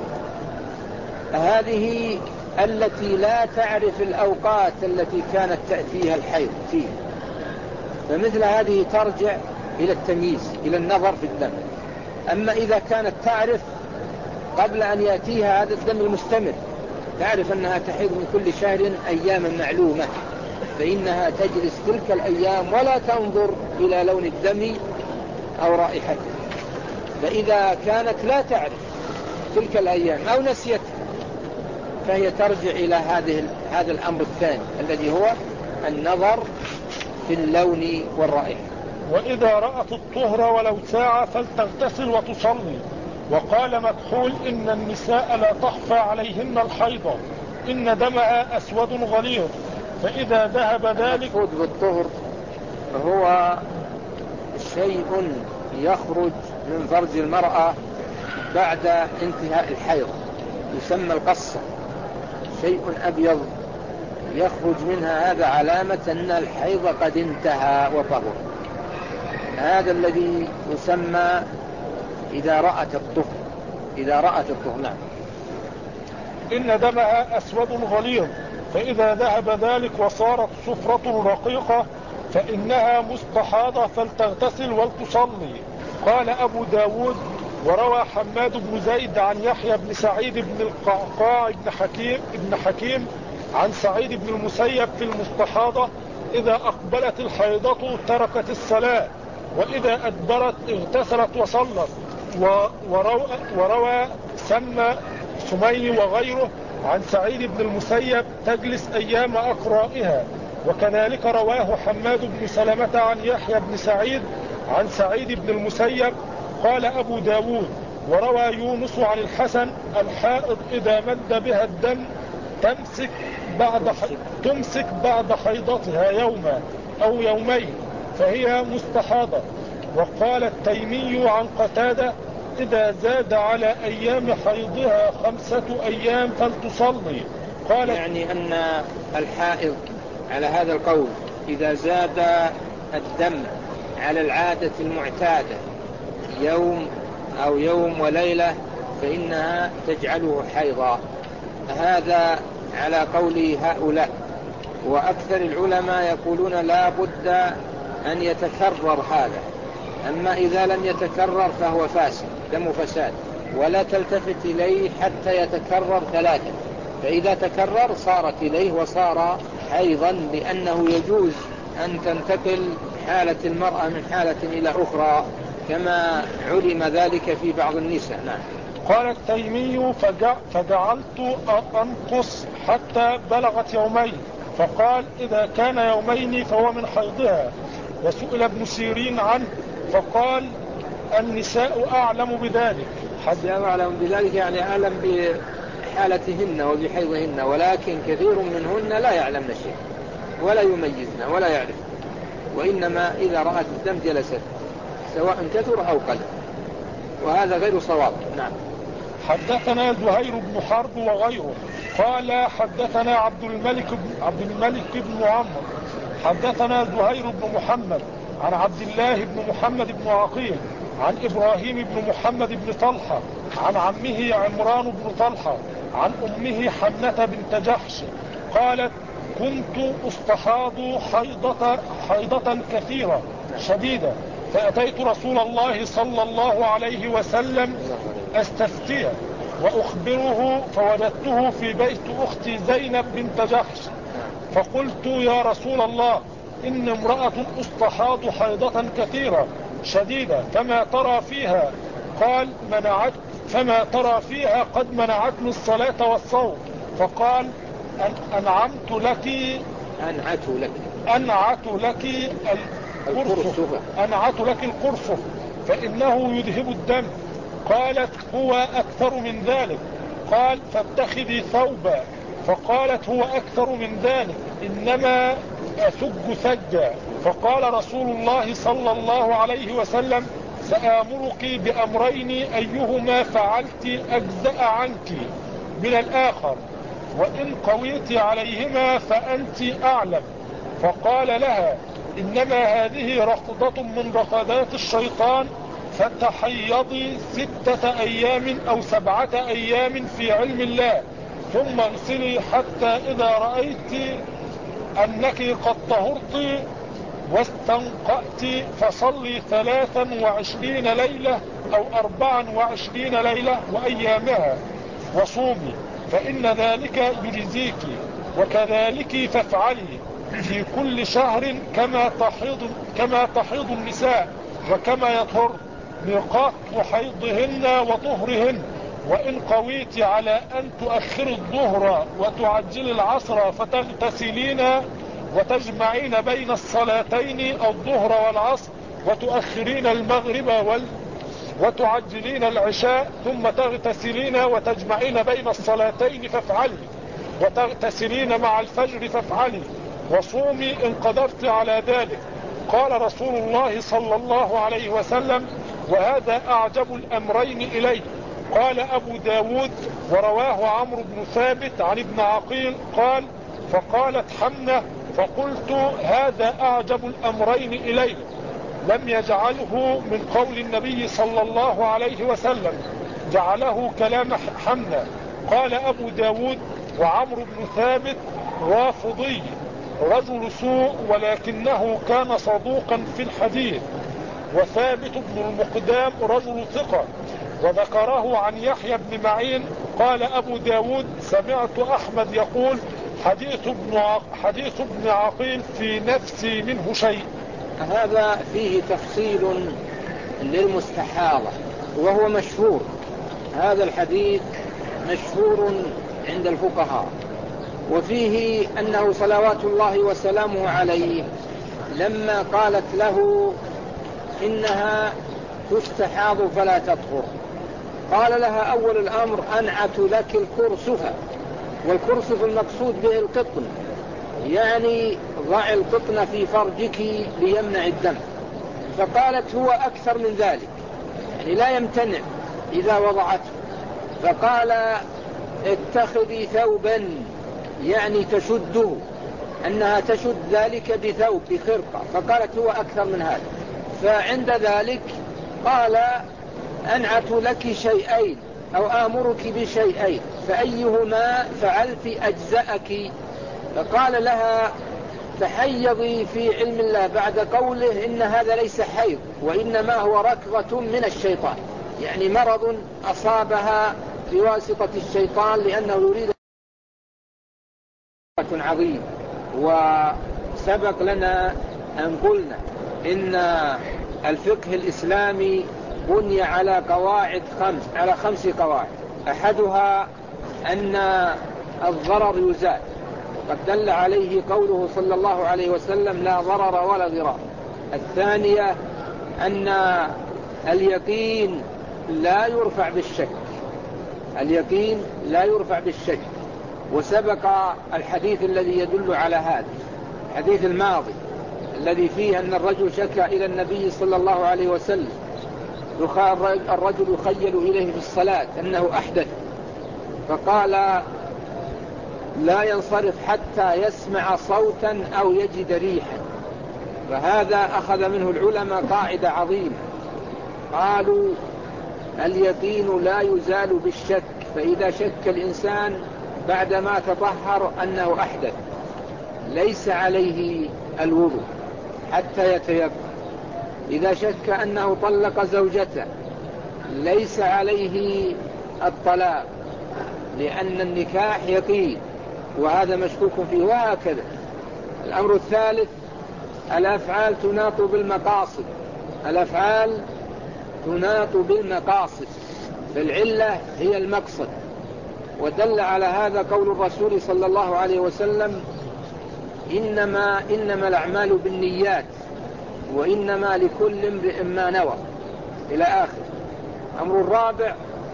هذه التي لا تعرف الأوقات التي كانت تأتيها الحيض فيه، فمثل هذه ترجع إلى التمييز، إلى النظر في الدم. أما إذا كانت تعرف قبل أن يأتيها هذا الدم المستمر، تعرف أنها تحيض من كل شهر أياما معلومة، فإنها تجلس تلك الأيام ولا تنظر إلى لون الدم أو رائحته. فإذا كانت لا تعرف تلك الأيام أو نسيت، فهي ترجع إلى هذه هذا الأمر الثاني الذي هو النظر في اللون والرائحة. وإذا رأت الطهر ولو ساعة فلتغتسل وتصلي. وقال مكحول إن النساء لا تخفى عليهن الحيضة، إن دمها أسود غليظ، فإذا ذهب ذلك. المقصود بالطهر هو شيء يخرج من فرج المرأة بعد انتهاء الحيض، يسمى القصة، شيء أبيض يخرج منها، هذا علامة أن الحيض قد انتهى وطهر، هذا الذي يسمى إذا رأت الطهر. إذا رأت الطهر نعم. إن دمها أسود غليظ، فإذا ذهب ذلك وصارت صفرة رقيقة فإنها مستحاضة فلتغتسل ولتصلي. قال أبو داود: وروى حماد بن زيد عن يحيى بن سعيد بن القعقاع بن حكيم, بن حكيم عن سعيد بن المسيب في المستحاضة: إذا أقبلت الحيضة تركت الصلاة، وإذا أدبرت اغتسلت وصلت. وروى, وروى سمى سمي وغيره عن سعيد بن المسيب: تجلس أيام أقرائها. وكذلك رواه حماد بن سلمة عن يحيى بن سعيد عن سعيد بن المسيب. قال أبو داود: وروى يونس عن الحسن: الحائض إذا مد بها الدم تمسك بعد تمسك بعد حيضتها يوما أو يومين فهي مستحاضة. وقال التيمي عن قتادة: إذا زاد على أيام حيضها خمسة أيام فلتصلي. قال يعني أن الحائض على هذا القول إذا زاد الدم على العادة المعتادة يوم أو يوم وليلة فإنها تجعله حيضا، هذا على قول هؤلاء. وأكثر العلماء يقولون لا بد أن يتكرر هذا، أما إذا لم يتكرر فهو فاسد، دم فساد، ولا تلتفت إليه حتى يتكرر ثلاثة، فإذا تكرر صارت إليه وصار حيضا، لأنه يجوز أن تنتقل حالة المرأة من حالة إلى أخرى كما علم ذلك في بعض النساء. نعم. قال التيمي: فجعلت أنقص حتى بلغت يومين، فقال: إذا كان يومين فهو من حيضها. وسئل ابن سيرين عنه فقال: النساء أعلم بذلك. النساء أعلم بذلك يعني أعلم بحالتهن وبحيضهن، ولكن كثير منهن لا يعلمن شيء ولا يميزن ولا يعرف، وإنما إذا رأت الدم جلست سواء كثر أو قل، وهذا غير صواب. نعم. حدثنا زهير بن حرب وغيره قال حدثنا عبد الملك بن عبد الملك بن عمرو حدثنا زهير بن محمد عن عبد الله بن محمد بن عقيل عن إبراهيم بن محمد بن طلحة عن عمه عمران بن طلحة عن أمه حنة بنت جحش قالت: كنت أستحاض حيضة, حيضة كثيرة شديدة، فأتيت رسول الله صلى الله عليه وسلم أستفتيه وأخبره، فوجدته في بيت أختي زينب بنت جحش، فقلت: يا رسول الله، إن امرأة أستحاض حيضة كثيرة شديدة، فما ترى فيها؟ قال: منعت فما ترى فيها؟ قد منعتني الصلاة والصوم. فقال: أن أنعمت لك أنعت لك أنعت لك القرصف أنعت لك القرصف فإنه يذهب الدم. قالت: هو أكثر من ذلك. قال: فاتخذي ثوبا. فقالت: هو أكثر من ذلك، إنما أسج سجا. فقال رسول الله صلى الله عليه وسلم: سآمرك بأمرين أيهما فعلت أجزأ عنك من الآخر، وإن قويت عليهما فأنت أعلم. فقال لها: إنما هذه رقضة من رقدات الشيطان، فتحيضي ستة أيام أو سبعة أيام في علم الله، ثم اغسلي حتى إذا رأيت أنك قد طهرت واستنقأت فصلي ثلاثا وعشرين ليلة أو أربعا وعشرين ليلة وأيامها وصومي، فإن ذلك يجزيك. وكذلك فافعلي في كل شهر كما تحيض, كما تحيض النساء وكما يطهر، ميقات حيضهن وطهرهن. وإن قويت على أن تؤخر الظهر وتعجل العصر فتغتسلين وتجمعين بين الصلاتين الظهر والعصر وتؤخرين المغرب وال وتعجلين العشاء ثم تغتسلين وتجمعين بين الصلاتين فافعلي، وتغتسلين مع الفجر فافعلي، وصومي إن قدرت على ذلك. قال رسول الله صلى الله عليه وسلم: وهذا أعجب الأمرين إلي. قال أبو داود: ورواه عمرو بن ثابت عن ابن عقيل قال: فقالت حمنة فقلت: هذا أعجب الأمرين إلي. لم يجعله من قول النبي صلى الله عليه وسلم، جعله كلام حمنة. قال أبو داود: وعمرو بن ثابت رافضي رجل سوء ولكنه كان صدوقا في الحديث، وثابت بن المقدام رجل ثقة. وذكره عن يحيى بن معين. قال أبو داود: سمعت أحمد يقول: حديث ابن حديث ابن عقيل في نفسي منه شيء. هذا فيه تفصيل للمستحاضة وهو مشهور. هذا الحديث مشهور عند الفقهاء، وفيه أنه صلوات الله وسلامه عليه لما قالت له إنها تستحاض فلا تطهر، قال لها أول الأمر: أنعت لك الكرسف. والكرسف المقصود به القطن، يعني ضع القطن في فرجك ليمنع الدم. فقالت: هو أكثر من ذلك، يعني لا يمتنع إذا وضعته. فقال: اتخذي ثوبا، يعني تشده، أنها تشد ذلك بثوب بخرقة. فقالت: هو أكثر من هذا. فعند ذلك قال: أنعت لك شيئين أو آمرك بشيئين فأيهما فعلت أجزأك. فقال لها: تحيضي في علم الله بعد قوله إن هذا ليس حيض وإنما هو ركضة من الشيطان، يعني مرض أصابها بواسطة الشيطان لأنه يريد عظيم. وسبق لنا أن قلنا إن الفقه الإسلامي بني على قواعد خمس على خمس قواعد. أحدها أن الضرر يزال، قد دل عليه قوله صلى الله عليه وسلم: لا ضرر ولا ضرار. الثانية أن اليقين لا يرفع بالشك، اليقين لا يرفع بالشك. وسبق الحديث الذي يدل على هذا، الحديث الماضي الذي فيه أن الرجل شكى إلى النبي صلى الله عليه وسلم، الرجل يخيل إليه في الصلاة أنه أحدث، فقال: لا ينصرف حتى يسمع صوتا أو يجد ريحا. فهذا أخذ منه العلماء قاعدة عظيمة، قالوا: اليقين لا يزال بالشك. فإذا شك الإنسان بعدما تطهر أنه أحدث ليس عليه الوضوء حتى يتيقن. إذا شك أنه طلق زوجته ليس عليه الطلاق لأن النكاح يقين، وهذا مشكوك فيه. وهكذا الأمر الثالث: الأفعال تناط بالمقاصد، الأفعال تناط بالمقاصد، فالعلة هي المقصد. ودل على هذا قول الرسول صلى الله عليه وسلم: إنما, إنما الأعمال بالنيات وإنما لكل امرئ ما نوى، إلى آخر. أمر الرابع: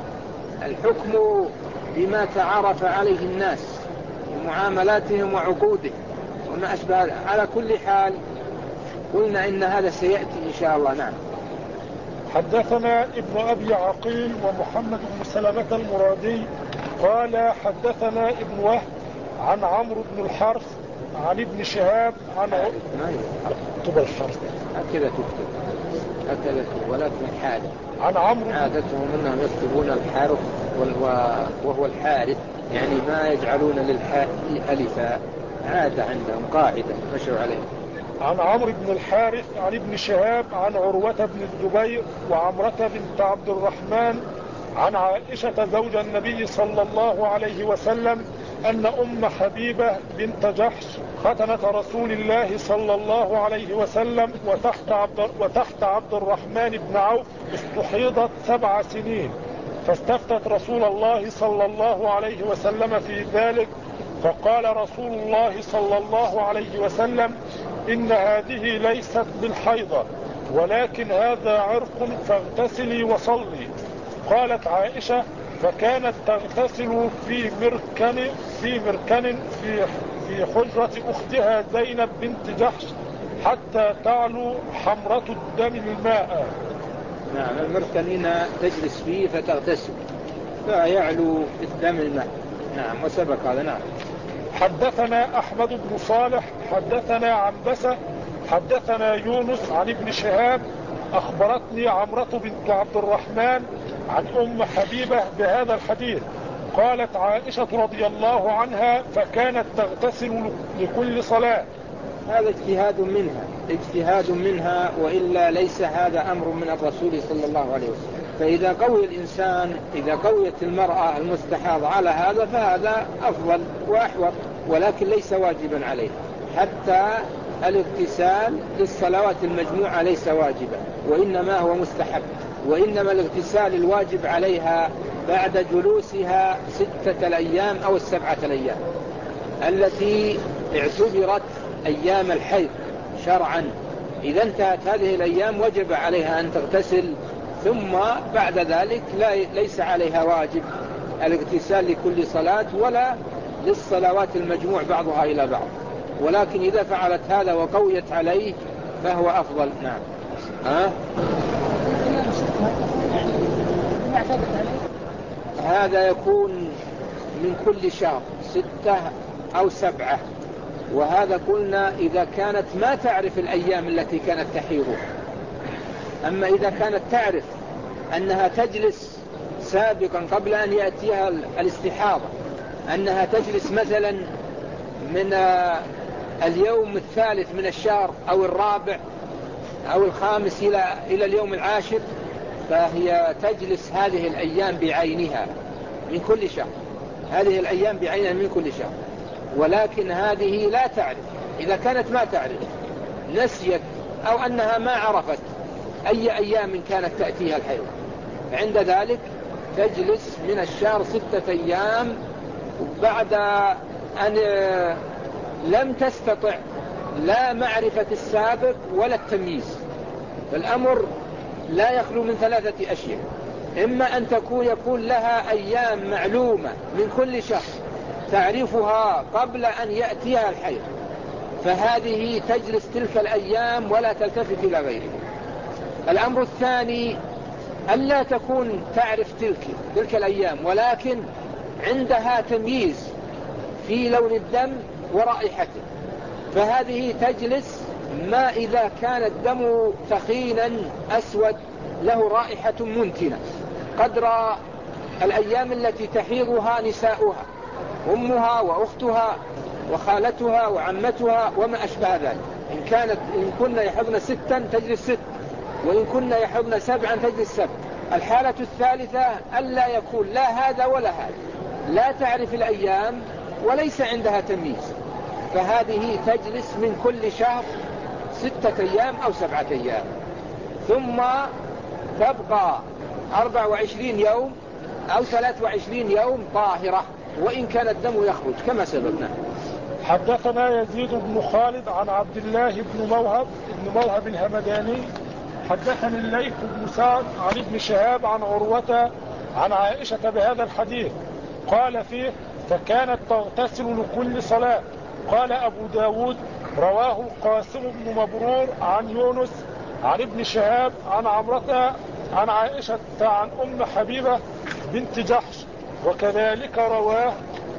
الحكم بما تعارف عليه الناس ومعاملاتهم وعقودهم وما أشبه. على كل حال قلنا إن هذا سيأتي إن شاء الله. نعم. حدثنا ابن أبي عقيل ومحمد بن سلمة المرادي قال: حدثنا ابن وهب عن عمرو بن الحرث عن ابن شهاب عن اكتب الحرث هكذا تكتب هكذا ولكن حال عن عمرو عادتهم أنهم يكتبون الحرف وهو الحارث، يعني ما يجعلون للحاء ألفا، عادة عندهم قاعدة مشوا عليه. عن عمرو بن الحارث عن ابن شهاب عن عروة بن الزبير وعمرة بنت عبد الرحمن عن عائشة زوج النبي صلى الله عليه وسلم أن أم حبيبة بنت جحش ختنة رسول الله صلى الله عليه وسلم وتحت عبد, وتحت عبد الرحمن بن عوف استحيضت سبع سنين، فاستفتت رسول الله صلى الله عليه وسلم في ذلك فقال رسول الله صلى الله عليه وسلم: إن هذه ليست بالحيضة ولكن هذا عرق فاغتسلي وصلي. قالت عائشة: فكانت تغتسل في مركن في مركن في في حجرة أختها زينب بنت جحش حتى تعلو حمرة الدم الماء. نعم، المركن هنا تجلس فيه فتغتسل فيعلو الدم الماء. نعم، وسبق هذا. نعم. حدثنا أحمد بن صالح حدثنا عنبسة حدثنا يونس عن ابن شهاب أخبرتني عمرة بنت عبد الرحمن عن أم حبيبة بهذا الحديث. قالت عائشة رضي الله عنها: فكانت تغتسل لكل صلاة. هذا اجتهاد منها اجتهاد منها وإلا ليس هذا أمر من الرسول صلى الله عليه وسلم. فإذا قوي الإنسان إذا قويت المرأة المستحاضة على هذا فهذا أفضل وأحوط، ولكن ليس واجبا عليه. حتى الاغتسال للصلوات المجموعة ليس واجبا وإنما هو مستحب، وإنما الاغتسال الواجب عليها بعد جلوسها ستة الأيام أو السبعة الأيام التي اعتبرت أيام الحيض شرعا. إذا انتهت هذه الأيام وجب عليها أن تغتسل، ثم بعد ذلك لا ليس عليها واجب الاغتسال لكل صلاة ولا للصلوات المجموع بعضها إلى بعض، ولكن إذا فعلت هذا وقويت عليه فهو أفضل. نعم. ها؟ هذا يكون من كل شهر ستة أو سبعة، وهذا قلنا إذا كانت ما تعرف الأيام التي كانت تحيضها. أما إذا كانت تعرف أنها تجلس سابقا قبل أن يأتيها الاستحاضة، أنها تجلس مثلا من اليوم الثالث من الشهر أو الرابع أو الخامس إلى إلى اليوم العاشر، فهي تجلس هذه الأيام بعينها من كل شهر، هذه الأيام بعينها من كل شهر. ولكن هذه لا تعرف، إذا كانت ما تعرف نسيت أو أنها ما عرفت أي أيام كانت تأتيها الحيض، عند ذلك تجلس من الشهر ستة أيام بعد أن لم تستطع لا معرفة السابق ولا التمييز. فالأمر لا يخلو من ثلاثة أشياء: إما أن تكون يكون لها أيام معلومة من كل شهر تعرفها قبل أن يأتيها الحيض، فهذه تجلس تلك الأيام ولا تلتفت إلى غيره. الأمر الثاني ألا تكون تعرف تلك تلك الأيام ولكن عندها تمييز في لون الدم ورائحته، فهذه تجلس ما إذا كان الدم ثخينا أسود له رائحة منتنة قدر الأيام التي تحيضها نساؤها، أمها وأختها وخالتها وعمتها وما أشبه ذلك. إن كانت إن كنا يحضن ستا تجلس ست، وإن كنا يحضن سبعا تجلس سبع. الحالة الثالثة ألا يكون لا هذا ولا هذا، لا تعرف الأيام وليس عندها تمييز، فهذه تجلس من كل شهر ستة أيام أو سبعة أيام، ثم تبقى أربع وعشرين يوم أو ثلاث وعشرين يوم طاهرة وإن كان الدم يخرج كما سببنا. حدثنا يزيد بن خالد عن عبد الله بن موهب بن موهب الهمداني حدثني الليث بن سعد عن ابن شهاب عن عروة عن عائشة بهذا الحديث. قال فيه: فكانت تغتسل لكل صلاة. قال أبو داود: رواه القاسم بن مبرور عن يونس عن ابن شهاب عن عمرة عن عائشة عن أم حبيبة بنت جحش، وكذلك رواه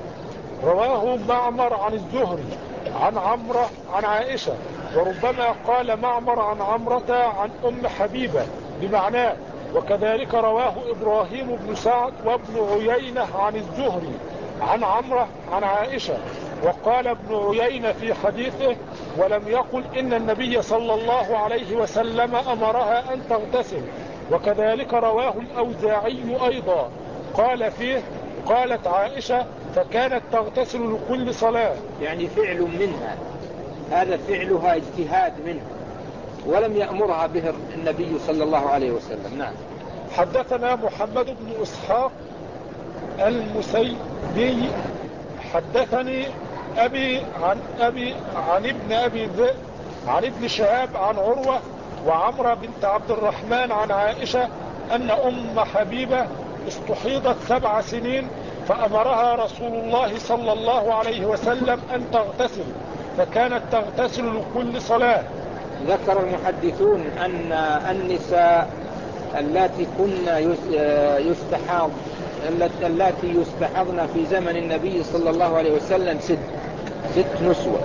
رواه معمر عن الزهري عن عمرة عن عائشة، وربما قال معمر عن عمرة عن أم حبيبة بمعناه، وكذلك رواه إبراهيم بن سعد وابن عيينة عن الزهري عن عمرة عن عائشة. وقال ابن عيينة في حديثه: ولم يقل إن النبي صلى الله عليه وسلم أمرها أن تغتسل. وكذلك رواه الأوزاعي أيضا قال فيه: قالت عائشة: فكانت تغتسل لكل صلاة. يعني فعل منها، هذا فعلها اجتهاد منها ولم يأمرها به النبي صلى الله عليه وسلم. نعم. حدثنا محمد بن إسحاق المسيبي حدثني أبي عن أبي عن ابن أبي ذئب عن ابن شهاب عن عروة وعمرة بنت عبد الرحمن عن عائشة أن أم حبيبة استحيضت سبع سنين فأمرها رسول الله صلى الله عليه وسلم أن تغتسل فكانت تغتسل لكل صلاة. ذكر المحدثون أن النساء التي كنا يستحاض التي يستحضن في زمن النبي صلى الله عليه وسلم ست ست نسوة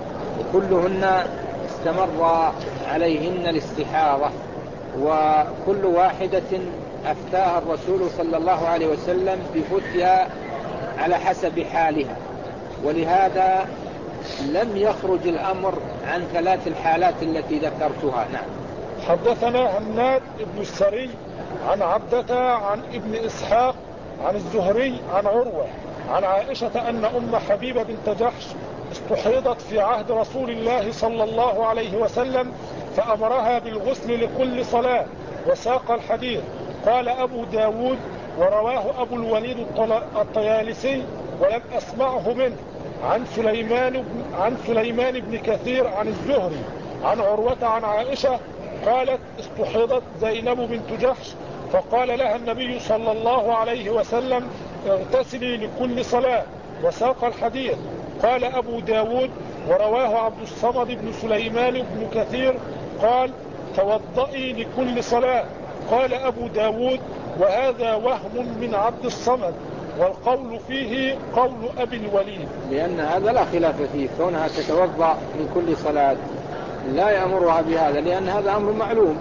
وكلهن استمر عليهن الاستحاضة وكل واحدة أفتاها الرسول صلى الله عليه وسلم بفتيا على حسب حالها ولهذا لم يخرج الأمر عن ثلاث الحالات التي ذكرتها. نعم. حدثنا هناد بن السري عن عبدة عن ابن إسحاق عن الزهري عن عروة عن عائشة أن أم حبيبة بنت جحش استحيضت في عهد رسول الله صلى الله عليه وسلم فأمرها بالغسل لكل صلاة وساق الحديث. قال أبو داود ورواه أبو الوليد الطيالسي ولم أسمعه منه عن سليمان عن سليمان بن كثير عن الزهري عن عروة عن عائشة قالت استحيضت زينب بنت جحش فقال لها النبي صلى الله عليه وسلم اغتسلي لكل صلاة وساق الحديث. قال أبو داود ورواه عبد الصمد بن سليمان بن كثير قال توضئي لكل صلاة. قال أبو داود وهذا وهم من عبد الصمد والقول فيه قول أبي الوليد لأن هذا لا خلاف فيه كونها تتوضأ لكل صلاة لا يأمرها بهذا لأن هذا أمر معلوم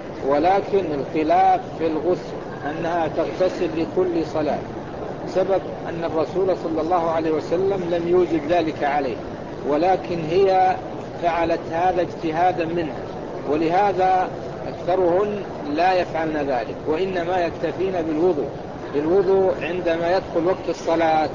ولكن الخلاف في الغسل أنها تغتسل لكل صلاة سبب أن الرسول صلى الله عليه وسلم لم يوجد ذلك عليه ولكن هي فعلت هذا اجتهادا منها ولهذا أكثرهن لا يفعلن ذلك وإنما يكتفين بالوضوء بالوضوء عندما يدخل وقت الصلاة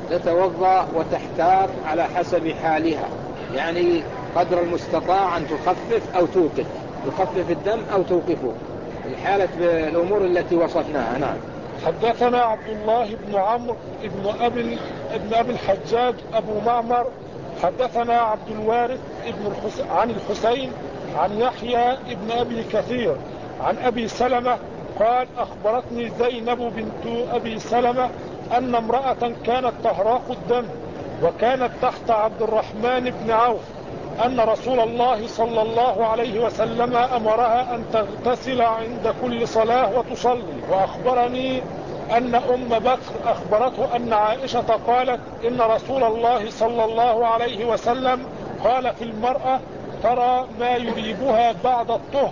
تتوضأ وتحتاط على حسب حالها يعني قدر المستطاع أن تخفف أو توقف تخفف الدم أو توقفه الحالة بالأمور التي وصفناها. نعم. حدثنا عبد الله بن عمرو بن أبي ابن أبي الحجاج أبو معمر حدثنا عبد الوارث ابن الحس... عن الحسين عن يحيى ابن أبي كثير عن أبي سلمة قال أخبرتني زينب بنت أبي سلمة أن امرأة كانت تهراق الدم وكانت تحت عبد الرحمن بن عوف أن رسول الله صلى الله عليه وسلم أمرها أن تغتسل عند كل صلاة وتصلي. وأخبرني أن أم بكر أخبرته أن عائشة قالت إن رسول الله صلى الله عليه وسلم قال في المرأة ترى ما يريبها بعد الطهر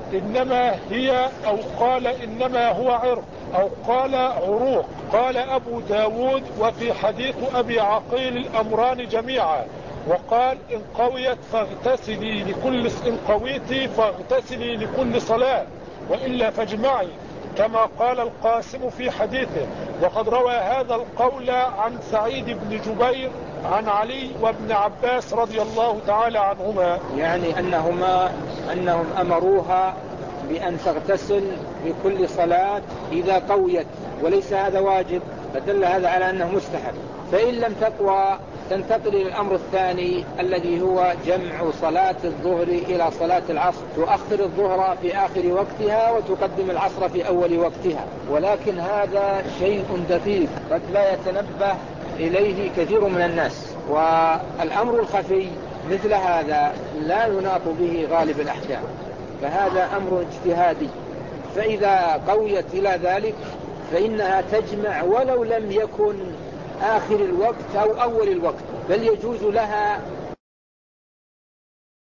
إنما هي أو قال إنما هو عرق أو قال عروق. قال أبو داود وفي حديث أبي عقيل الأمران جميعا وقال إن قويت فاغتسلي لكل إن قويتي فاغتسلي لكل صلاة وإلا فاجمعي كما قال القاسم في حديثه. وقد روى هذا القول عن سعيد بن جبير عن علي وابن عباس رضي الله تعالى عنهما يعني أنهما أنهم أمروها بأن تغتسل لكل صلاة إذا قويت وليس هذا واجب فدل هذا على أنه مستحب. فإن لم تقوى تنتقل إلى الأمر الثاني الذي هو جمع صلاة الظهر إلى صلاة العصر تؤخر الظهر في آخر وقتها وتقدم العصر في أول وقتها ولكن هذا شيء دقيق قد لا يتنبه إليه كثير من الناس والأمر الخفي مثل هذا لا يناط به غالب الأحكام فهذا أمر اجتهادي. فإذا قويت إلى ذلك فإنها تجمع ولو لم يكن آخر الوقت أو أول الوقت بل يجوز لها